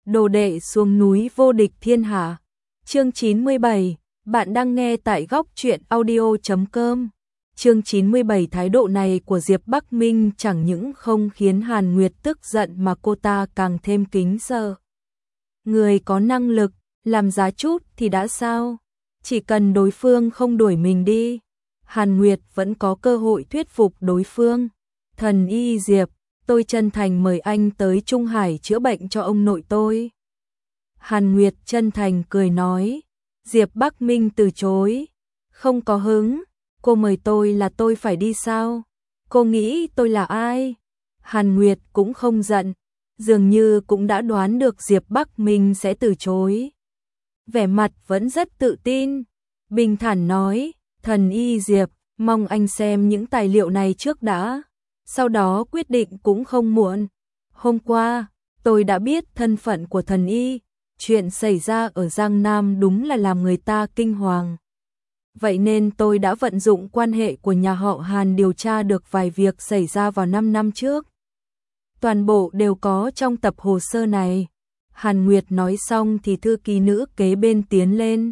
Đồ đệ xuống núi vô địch thiên hạ. Chương 97, bạn đang nghe tại góc truyện audio.com. Chương 97. Thái độ này của Diệp Bắc Minh chẳng những không khiến Hàn Nguyệt tức giận mà cô ta càng thêm kính sợ. Người có năng lực, làm giá chút thì đã sao? Chỉ cần đối phương không đuổi mình đi, Hàn Nguyệt vẫn có cơ hội thuyết phục đối phương. Thần y Diệp, tôi chân thành mời anh tới Trung Hải chữa bệnh cho ông nội tôi. Hàn Nguyệt chân thành cười nói. Diệp Bắc Minh từ chối. Không có hứng, cô mời tôi là tôi phải đi sao? Cô nghĩ tôi là ai? Hàn Nguyệt cũng không giận, dường như cũng đã đoán được Diệp Bắc Minh sẽ từ chối. Vẻ mặt vẫn rất tự tin, bình thản nói, thần y Diệp, mong anh xem những tài liệu này trước đã, sau đó quyết định cũng không muộn. Hôm qua, tôi đã biết thân phận của thần y, chuyện xảy ra ở Giang Nam đúng là làm người ta kinh hoàng. Vậy nên tôi đã vận dụng quan hệ của nhà họ Hàn điều tra được vài việc xảy ra vào 5 năm trước. Toàn bộ đều có trong tập hồ sơ này. Hàn Nguyệt nói xong thì thư ký nữ kế bên tiến lên,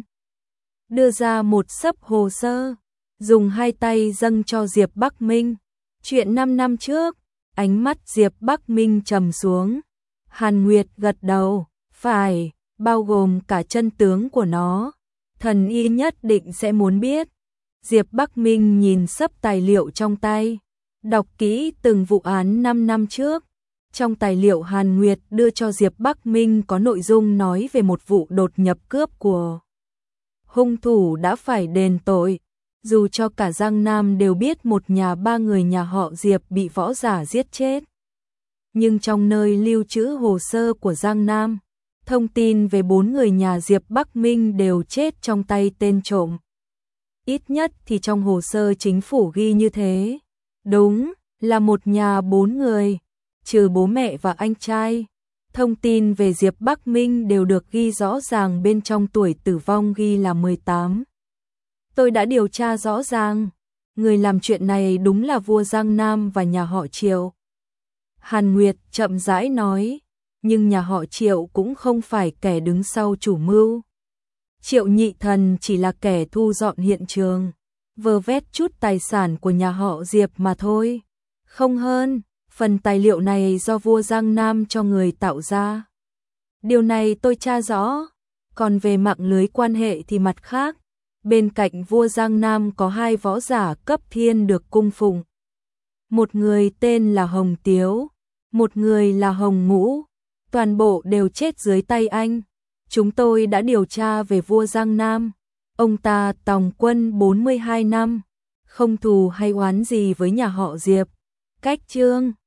đưa ra một xấp hồ sơ, dùng hai tay dâng cho Diệp Bắc Minh. Chuyện 5 năm trước, ánh mắt Diệp Bắc Minh trầm xuống. Hàn Nguyệt gật đầu, phải, bao gồm cả chân tướng của nó. Thần y nhất định sẽ muốn biết. Diệp Bắc Minh nhìn xấp tài liệu trong tay, đọc kỹ từng vụ án 5 năm trước. Trong tài liệu Hàn Nguyệt đưa cho Diệp Bắc Minh có nội dung nói về một vụ đột nhập cướp của hung thủ đã phải đền tội. Dù cho cả Giang Nam đều biết một nhà ba người nhà họ Diệp bị võ giả giết chết, nhưng trong nơi lưu trữ hồ sơ của Giang Nam, thông tin về 4 người nhà Diệp Bắc Minh đều chết trong tay tên trộm. Ít nhất thì trong hồ sơ chính phủ ghi như thế. Đúng, là một nhà 4 người, trừ bố mẹ và anh trai. Thông tin về Diệp Bắc Minh đều được ghi rõ ràng bên trong, tuổi tử vong ghi là 18. Tôi đã điều tra rõ ràng, người làm chuyện này đúng là vua Giang Nam và nhà họ Triệu. Hàn Nguyệt chậm rãi nói, nhưng nhà họ Triệu cũng không phải kẻ đứng sau chủ mưu. Triệu Nhị Thần chỉ là kẻ thu dọn hiện trường, vơ vét chút tài sản của nhà họ Diệp mà thôi. Không hơn, phần tài liệu này do vua Giang Nam cho người tạo ra. Điều này tôi tra rõ, còn về mạng lưới quan hệ thì mặt khác. Bên cạnh vua Giang Nam có 2 võ giả cấp thiên được cung phụng. Một người tên là Hồng Tiếu, một người là Hồng Ngũ. Toàn bộ đều chết dưới tay anh. Chúng tôi đã điều tra về vua Giang Nam. Ông ta tòng quân 42 năm, không thù hay oán gì với nhà họ Diệp. Cách chương